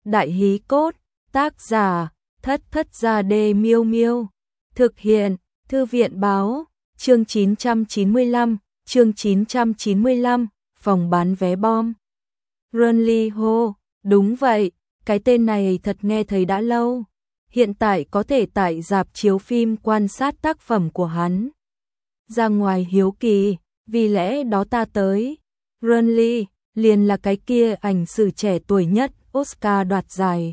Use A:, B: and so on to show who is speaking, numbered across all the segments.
A: Đại Hí Cốt, tác giả, Thất Thất Gia Đê Miêu Miêu, thực hiện, Thư viện báo, chương 995, phòng bán vé bom. Runly Ho, đúng vậy, cái tên này thật nghe thấy đã lâu. Hiện tại có thể tại rạp chiếu phim quan sát tác phẩm của hắn. Ra ngoài hiếu kỳ, vì lẽ đó ta tới. Runly, liền là cái kia ảnh sử trẻ tuổi nhất Oscar đoạt giải.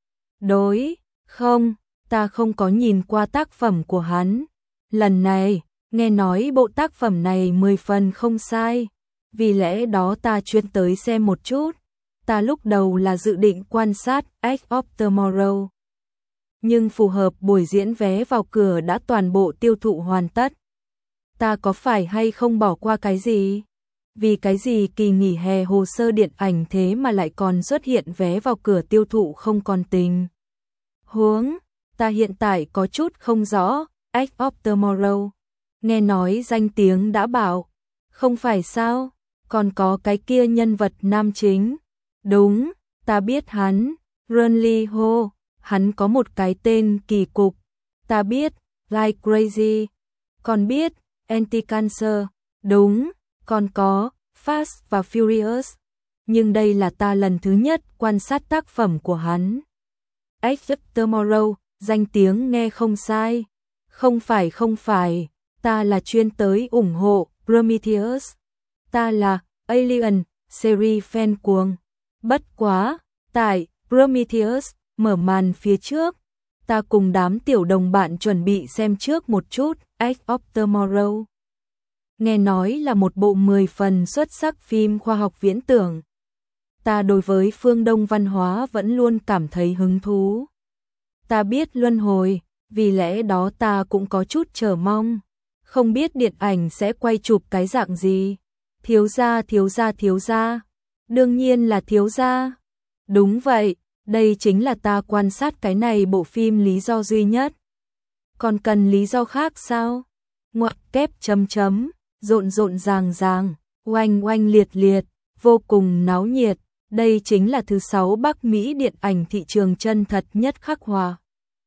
A: Đối, không, ta không có nhìn qua tác phẩm của hắn. Lần này, nghe nói bộ tác phẩm này 10 phần không sai. Vì lẽ đó ta chuyên tới xem một chút. Ta lúc đầu là dự định quan sát Edge of Tomorrow. Nhưng phù hợp buổi diễn vé vào cửa đã toàn bộ tiêu thụ hoàn tất. Ta có phải hay không bỏ qua cái gì? Vì cái gì kỳ nghỉ hè hồ sơ điện ảnh thế mà lại còn xuất hiện vé vào cửa tiêu thụ không còn tình. Huống, ta hiện tại có chút không rõ, Edge of Tomorrow. Nghe nói danh tiếng đã bảo, không phải sao, còn có cái kia nhân vật nam chính. Đúng, ta biết hắn, Runly Ho, hắn có một cái tên kỳ cục. Ta biết, Like Crazy, còn biết, Anti-Cancer, đúng, còn có, Fast và Furious. Nhưng đây là ta lần thứ nhất quan sát tác phẩm của hắn. Edge of Tomorrow, danh tiếng nghe không sai. Không phải, ta là chuyên tới ủng hộ Prometheus. Ta là Alien, series fan cuồng. Bất quá, tại Prometheus mở màn phía trước, ta cùng đám tiểu đồng bạn chuẩn bị xem trước một chút Edge of Tomorrow. Nghe nói là một bộ 10 phần xuất sắc phim khoa học viễn tưởng. Ta đối với phương Đông văn hóa vẫn luôn cảm thấy hứng thú. Ta biết luân hồi, vì lẽ đó ta cũng có chút chờ mong. Không biết điện ảnh sẽ quay chụp cái dạng gì. Thiếu gia. Đương nhiên là thiếu gia. Đúng vậy, đây chính là ta quan sát cái này bộ phim lý do duy nhất. Còn cần lý do khác sao? Ngoặc kép chấm, rộn ràng, oanh liệt, vô cùng náo nhiệt. Đây chính là thứ 6 Bắc Mỹ điện ảnh thị trường chân thật nhất khắc họa.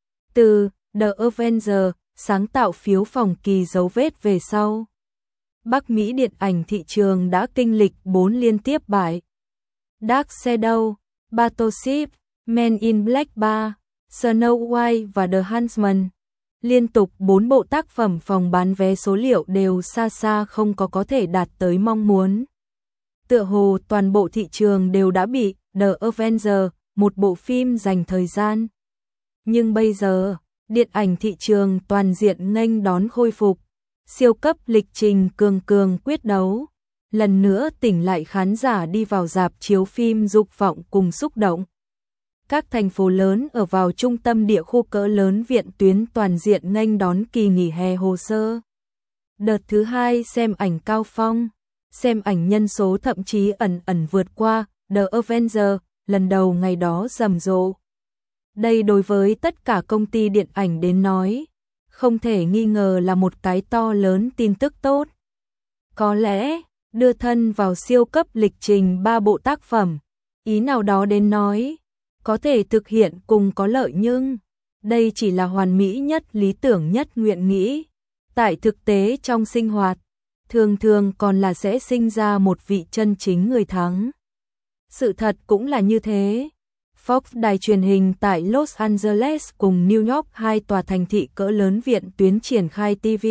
A: Từ The Avenger, sáng tạo phiếu phòng kỳ dấu vết về sau. Bắc Mỹ điện ảnh thị trường đã kinh lịch 4 liên tiếp bại. Dark Shadow, Battleship, Men in Black 3, Snow White và The Huntsman. Liên tục 4 bộ tác phẩm phòng bán vé số liệu đều xa không có thể đạt tới mong muốn. Tựa hồ toàn bộ thị trường đều đã bị The Avenger, một bộ phim dành thời gian. Nhưng bây giờ, điện ảnh thị trường toàn diện nghênh đón khôi phục. Siêu cấp lịch trình cường quyết đấu. Lần nữa tỉnh lại khán giả đi vào rạp chiếu phim dục vọng cùng xúc động. Các thành phố lớn ở vào trung tâm địa khu cỡ lớn viện tuyến toàn diện nghênh đón kỳ nghỉ hè hồ sơ. Đợt thứ 2 xem ảnh cao phong, xem ảnh nhân số thậm chí ẩn vượt qua The Avenger, lần đầu ngày đó rầm rộ. Đây đối với tất cả công ty điện ảnh đến nói, không thể nghi ngờ là một cái to lớn tin tức tốt. Có lẽ, đưa thân vào siêu cấp lịch trình 3 bộ tác phẩm, ý nào đó đến nói, có thể thực hiện cùng có lợi nhưng, đây chỉ là hoàn mỹ nhất lý tưởng nhất nguyện nghĩ. Tại thực tế trong sinh hoạt, thường còn là sẽ sinh ra một vị chân chính người thắng. Sự thật cũng là như thế. Fox đài truyền hình tại Los Angeles cùng New York, hai tòa thành thị cỡ lớn viện tuyến triển khai TV.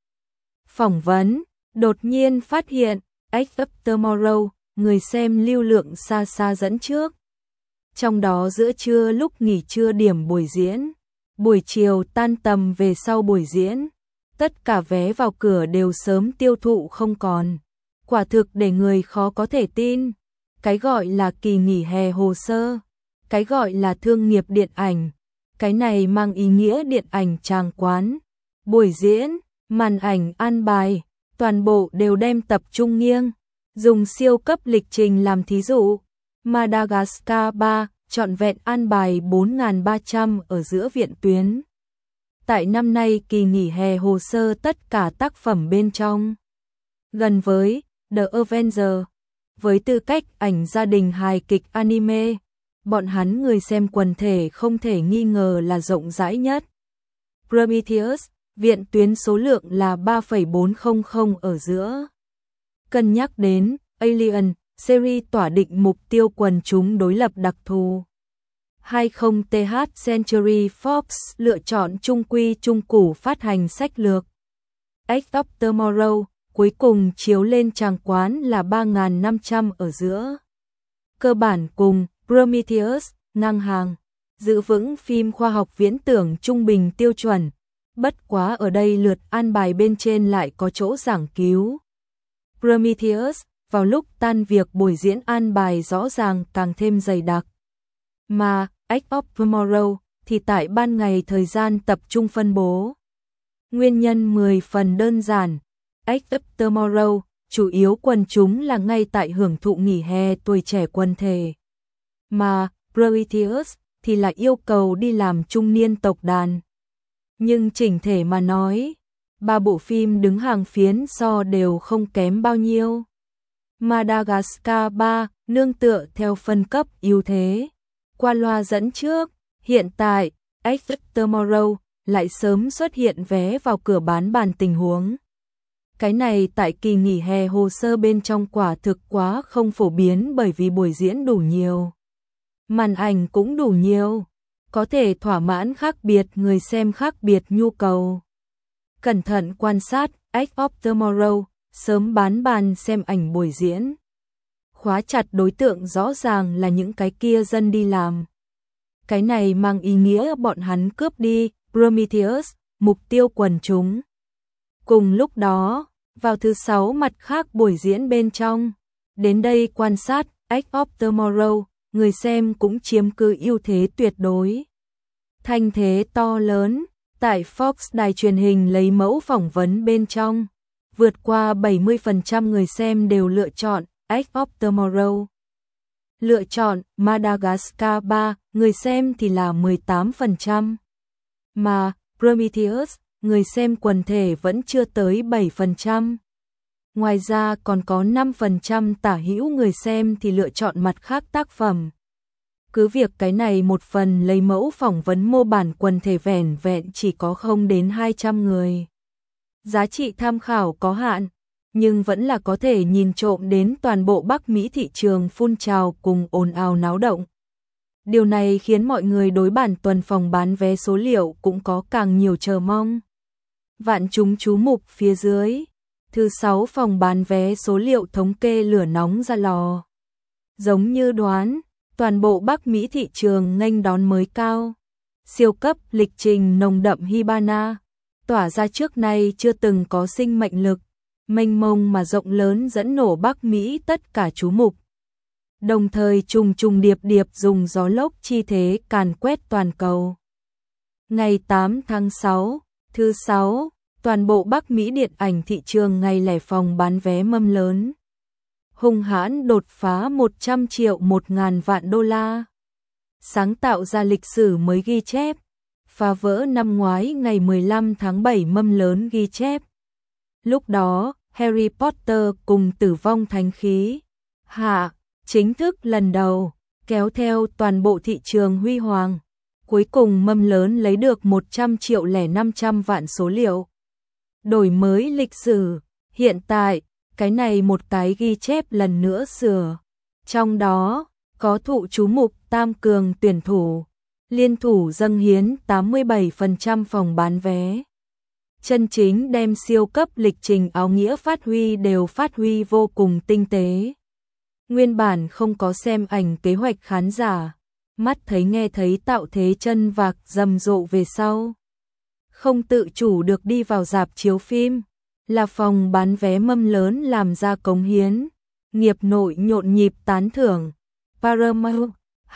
A: Phỏng vấn, đột nhiên phát hiện, Edge of Tomorrow, người xem lưu lượng xa dẫn trước. Trong đó giữa trưa lúc nghỉ trưa điểm buổi diễn, buổi chiều tan tầm về sau buổi diễn, tất cả vé vào cửa đều sớm tiêu thụ không còn. Quả thực để người khó có thể tin. Cái gọi là kỳ nghỉ hè hồ sơ, cái gọi là thương nghiệp điện ảnh, cái này mang ý nghĩa điện ảnh tràng quán, buổi diễn, màn ảnh an bài, toàn bộ đều đem tập trung nghiêng. Dùng siêu cấp lịch trình làm thí dụ, Madagascar 3 trọn vẹn an bài 4.300 ở giữa viện tuyến. Tại năm nay kỳ nghỉ hè hồ sơ tất cả tác phẩm bên trong, gần với The Avenger, với tư cách ảnh gia đình hài kịch anime, bọn hắn người xem quần thể không thể nghi ngờ là rộng rãi nhất. Prometheus, viện tuyến số lượng là 3,400 ở giữa. Cân nhắc đến Alien, series tỏa định mục tiêu quần chúng đối lập đặc thù. 20th Century Fox lựa chọn trung quy trung củ phát hành sách lược. Edge of Tomorrow cuối cùng chiếu lên tràng quán là 3.500 ở giữa. Cơ bản cùng Prometheus ngang hàng, giữ vững phim khoa học viễn tưởng trung bình tiêu chuẩn. Bất quá ở đây lượt an bài bên trên lại có chỗ giảng cứu. Prometheus vào lúc tan việc buổi diễn an bài rõ ràng càng thêm dày đặc. Mà Edge of Tomorrow thì tại ban ngày thời gian tập trung phân bố. Nguyên nhân 10 phần đơn giản. Edge of Tomorrow chủ yếu quần chúng là ngay tại hưởng thụ nghỉ hè tuổi trẻ quần thể. Mà Prometheus thì là yêu cầu đi làm trung niên tộc đàn. Nhưng chỉnh thể mà nói, ba bộ phim đứng hàng phiến so đều không kém bao nhiêu. Madagascar 3 nương tựa theo phân cấp ưu thế. Qua loa dẫn trước, hiện tại, Edge of Tomorrow lại sớm xuất hiện vé vào cửa bán bàn tình huống. Cái này tại kỳ nghỉ hè hồ sơ bên trong quả thực quá không phổ biến bởi vì buổi diễn đủ nhiều. Màn ảnh cũng đủ nhiều, có thể thỏa mãn khác biệt người xem khác biệt nhu cầu. Cẩn thận quan sát Edge of Tomorrow, sớm bán bàn xem ảnh buổi diễn. Khóa chặt đối tượng rõ ràng là những cái kia dân đi làm. Cái này mang ý nghĩa bọn hắn cướp đi Prometheus, mục tiêu quần chúng. Cùng lúc đó, vào thứ 6 mặt khác buổi diễn bên trong, đến đây quan sát Edge of Tomorrow, người xem cũng chiếm cứ ưu thế tuyệt đối. Thanh thế to lớn, tại Fox đài truyền hình lấy mẫu phỏng vấn bên trong, vượt qua 70% người xem đều lựa chọn Edge of Tomorrow. Lựa chọn Madagascar 3, người xem thì là 18%. Mà Prometheus, người xem quần thể vẫn chưa tới 7%. Ngoài ra còn có 5% tả hữu người xem thì lựa chọn mặt khác tác phẩm. Cứ việc cái này một phần lấy mẫu phỏng vấn mô bản quần thể vẻn vẹn chỉ có không đến 200 người. Giá trị tham khảo có hạn, nhưng vẫn là có thể nhìn trộm đến toàn bộ Bắc Mỹ thị trường phun trào cùng ồn ào náo động. Điều này khiến mọi người đối bản tuần phòng bán vé số liệu cũng có càng nhiều chờ mong. Vạn chúng chú mục phía dưới, thứ 6 phòng bán vé số liệu thống kê lửa nóng ra lò. Giống như đoán, toàn bộ Bắc Mỹ thị trường nghênh đón mới cao. Siêu cấp lịch trình nồng đậm Hibana, tỏa ra trước nay chưa từng có sinh mệnh lực, mênh mông mà rộng lớn dẫn nổ Bắc Mỹ tất cả chú mục. Đồng thời trùng trùng điệp điệp dùng gió lốc chi thế càn quét toàn cầu. Ngày 8 tháng 6, thứ 6, toàn bộ Bắc Mỹ điện ảnh thị trường ngày lẻ phòng bán vé mâm lớn. Hung hãn đột phá 100 triệu 1.000 vạn đô la. Sáng tạo ra lịch sử mới ghi chép. Phá vỡ năm ngoái ngày 15 tháng 7 mâm lớn ghi chép. Lúc đó, Harry Potter cùng Tử vong thánh khí hạ chính thức lần đầu kéo theo toàn bộ thị trường huy hoàng. Cuối cùng mâm lớn lấy được 100 triệu lẻ 500 vạn số liệu. Đổi mới lịch sử, hiện tại, cái này một cái ghi chép lần nữa sửa. Trong đó, có thụ chú mục tam cường tuyển thủ, liên thủ dâng hiến 87% phòng bán vé. Chân chính đem siêu cấp lịch trình áo nghĩa phát huy đều phát huy vô cùng tinh tế. Nguyên bản không có xem ảnh kế hoạch khán giả, mắt thấy nghe thấy tạo thế chân vạc rầm rộ về sau. Không tự chủ được đi vào rạp chiếu phim, là phòng bán vé mâm lớn làm ra cống hiến. Nghiệp nội nhộn nhịp tán thưởng. Paramount,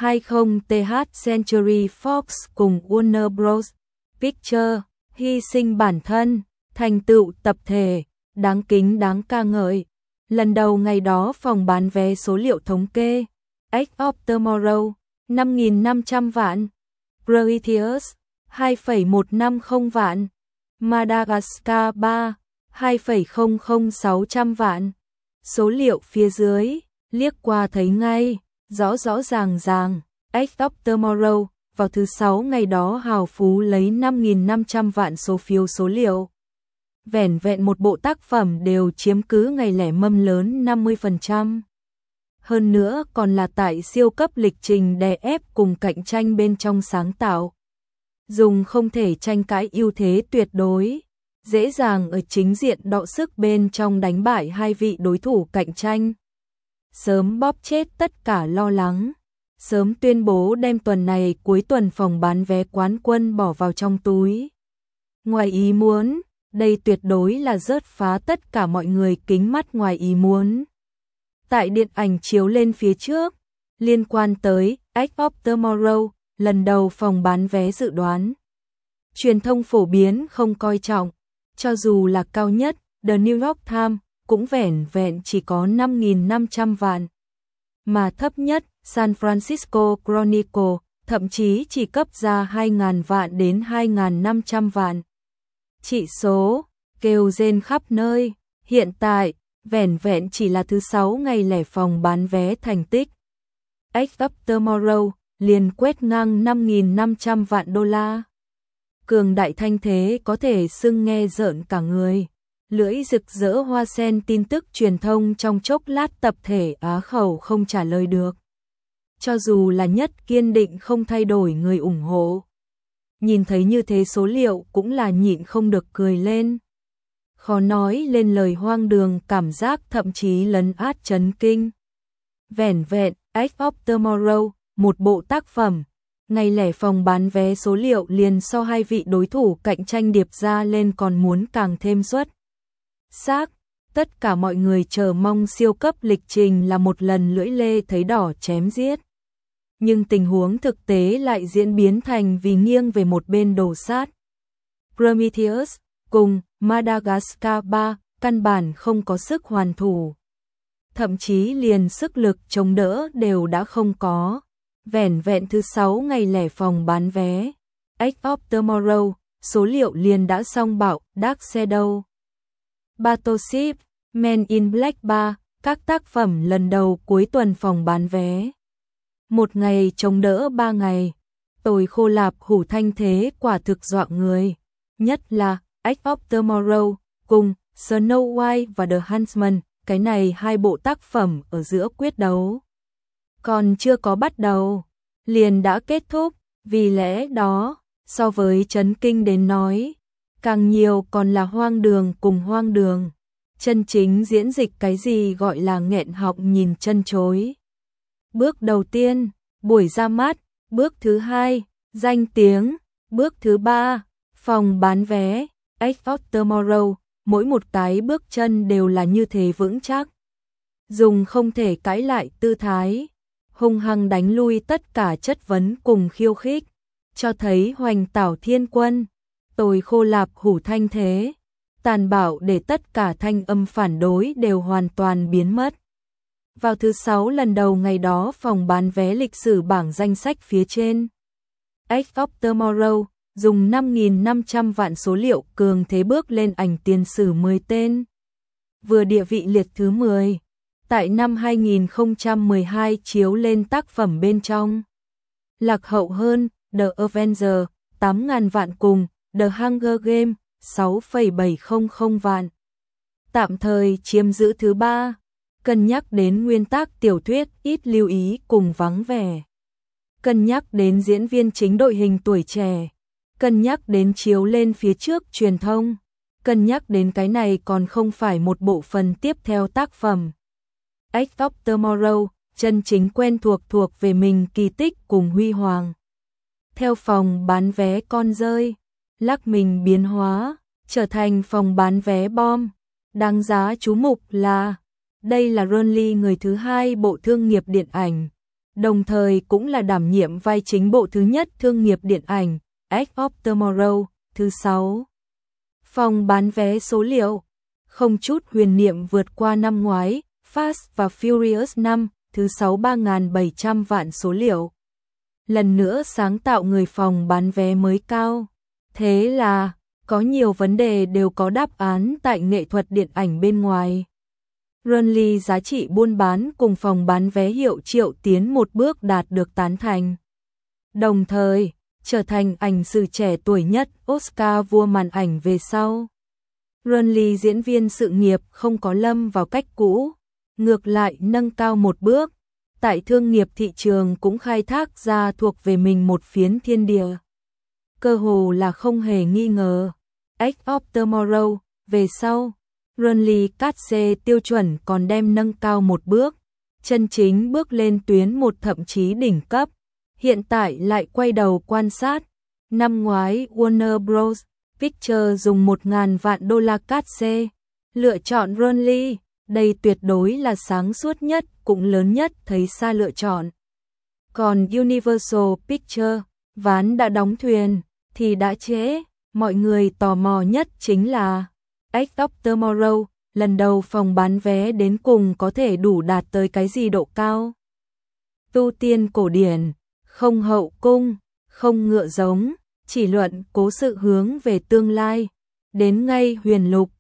A: 20th Century Fox cùng Warner Bros. Pictures, hy sinh bản thân, thành tựu tập thể, đáng kính đáng ca ngợi. Lần đầu ngày đó phòng bán vé số liệu thống kê. Edge of Tomorrow, 5.500 vạn. Prometheus, 2,150 vạn. Madagascar 3, 2,00600 vạn. Số liệu phía dưới, liếc qua thấy ngay, rõ rõ ràng ràng. Edge of Tomorrow, vào thứ 6 ngày đó hào phú lấy 5.500 vạn số phiếu số liệu. Vẻn vẹn một bộ tác phẩm đều chiếm cứ ngày lẻ mâm lớn 50%. Hơn nữa còn là tại siêu cấp lịch trình đè ép cùng cạnh tranh bên trong sáng tạo. Dùng không thể tranh cãi ưu thế tuyệt đối, dễ dàng ở chính diện đọ sức bên trong đánh bại hai vị đối thủ cạnh tranh. Sớm bóp chết tất cả lo lắng, sớm tuyên bố đem tuần này cuối tuần phòng bán vé quán quân bỏ vào trong túi. Ngoài ý muốn, đây tuyệt đối là rớt phá tất cả mọi người kính mắt ngoài ý muốn. Tại điện ảnh chiếu lên phía trước, liên quan tới Edge of Tomorrow, lần đầu phòng bán vé dự đoán. Truyền thông phổ biến không coi trọng, cho dù là cao nhất, The New York Times cũng vẻn vẹn chỉ có 5.500 vạn. Mà thấp nhất, San Francisco Chronicle thậm chí chỉ cấp ra 2.000 vạn đến 2.500 vạn. Chỉ số kêu rên khắp nơi, hiện tại vẻn vẹn chỉ là thứ 6 ngày lẻ phòng bán vé thành tích. Edge of Tomorrow liền quét ngang 5.500 vạn đô la. Cường đại thanh thế có thể xưng nghe rợn cả người. Lưỡi rực rỡ hoa sen tin tức truyền thông trong chốc lát tập thể á khẩu không trả lời được. Cho dù là nhất kiên định không thay đổi người ủng hộ. Nhìn thấy như thế số liệu cũng là nhịn không được cười lên. Khó nói lên lời hoang đường, cảm giác thậm chí lấn át chấn kinh. Vẻn vẹn, Edge of Tomorrow, một bộ tác phẩm, ngày lẻ phòng bán vé số liệu liền so hai vị đối thủ cạnh tranh điệp ra lên còn muốn càng thêm xuất sắc. Tất cả mọi người chờ mong siêu cấp lịch trình là một lần lưỡi lê thấy đỏ chém giết. Nhưng tình huống thực tế lại diễn biến thành vì nghiêng về một bên đổ sát. Prometheus cùng Madagascar 3 căn bản không có sức hoàn thủ. Thậm chí liền sức lực chống đỡ đều đã không có. Vẻn vẹn thứ 6 ngày lẻ phòng bán vé. Edge of Tomorrow, số liệu liền đã song bạo, Dark Shadow, Battleship, Men in Black 3, các tác phẩm lần đầu cuối tuần phòng bán vé. Một ngày chống đỡ 3 ngày. Tồi khô lạp hủ thanh thế quả thực dọa người. Nhất là Edge of Tomorrow cùng Snow White và The Huntsman, cái này hai bộ tác phẩm ở giữa quyết đấu. Còn chưa có bắt đầu, liền đã kết thúc, vì lẽ đó, so với chấn kinh đến nói, càng nhiều còn là hoang đường cùng hoang đường. Chân chính diễn dịch cái gì gọi là nghẹn họng nhìn chân chối. Bước đầu tiên, buổi ra mắt, bước thứ hai, danh tiếng, bước thứ ba, phòng bán vé, Edge of Tomorrow, mỗi một cái bước chân đều là như thế vững chắc. Dùng không thể cãi lại tư thái, hung hăng đánh lui tất cả chất vấn cùng khiêu khích, cho thấy hoành tảo thiên quân, tồi khô lạp hủ thanh thế, tàn bạo để tất cả thanh âm phản đối đều hoàn toàn biến mất. Vào thứ 6 lần đầu ngày đó phòng bán vé lịch sử bảng danh sách phía trên. Edge of Tomorrow dùng 5.500 vạn số liệu cường thế bước lên ảnh tiền sử 10 tên. Vừa địa vị liệt thứ 10. Tại năm 2012 chiếu lên tác phẩm bên trong. Lạc hậu hơn The Avenger 8.000 vạn cùng The Hunger Games 6,700 vạn. Tạm thời chiếm giữ thứ 3. Cân nhắc đến nguyên tác tiểu thuyết ít lưu ý cùng vắng vẻ. Cân nhắc đến diễn viên chính đội hình tuổi trẻ. Cân nhắc đến chiếu lên phía trước truyền thông. Cân nhắc đến cái này còn không phải một bộ phần tiếp theo tác phẩm. Edge of Tomorrow, chân chính quen thuộc về mình kỳ tích cùng huy hoàng. Theo phòng bán vé con rơi, lắc mình biến hóa, trở thành phòng bán vé bom. Đáng giá chú mục là, đây là Ronly người thứ 2 bộ thương nghiệp điện ảnh, đồng thời cũng là đảm nhiệm vai chính bộ thứ nhất thương nghiệp điện ảnh, Edge of Tomorrow, thứ 6. Phòng bán vé số liệu, không chút huyền niệm vượt qua năm ngoái, Fast và Furious 5, thứ 6 3.700 vạn số liệu. Lần nữa sáng tạo người phòng bán vé mới cao. Thế là, có nhiều vấn đề đều có đáp án tại nghệ thuật điện ảnh bên ngoài. Burnley giá trị buôn bán cùng phòng bán vé hiệu triệu tiến một bước đạt được tán thành. Đồng thời, trở thành ảnh sử trẻ tuổi nhất Oscar vua màn ảnh về sau. Burnley diễn viên sự nghiệp không có lâm vào cách cũ, ngược lại nâng cao một bước, tại thương nghiệp thị trường cũng khai thác ra thuộc về mình một phiến thiên địa. Cơ hồ là không hề nghi ngờ. Edge of Tomorrow, về sau, Burnley Catse tiêu chuẩn còn đem nâng cao một bước, chân chính bước lên tuyến một thậm chí đỉnh cấp. Hiện tại lại quay đầu quan sát. Năm ngoái Warner Bros. Pictures dùng 1.000 vạn đô la Catse, lựa chọn Burnley, đây tuyệt đối là sáng suốt nhất cũng lớn nhất thấy xa lựa chọn. Còn Universal Pictures, ván đã đóng thuyền, thì đã trễ, mọi người tò mò nhất chính là Edge of Tomorrow, lần đầu phòng bán vé đến cùng có thể đủ đạt tới cái gì độ cao. Tu tiên cổ điển, không hậu cung, không ngựa giống, chỉ luận cố sự hướng về tương lai, đến ngay huyền lục,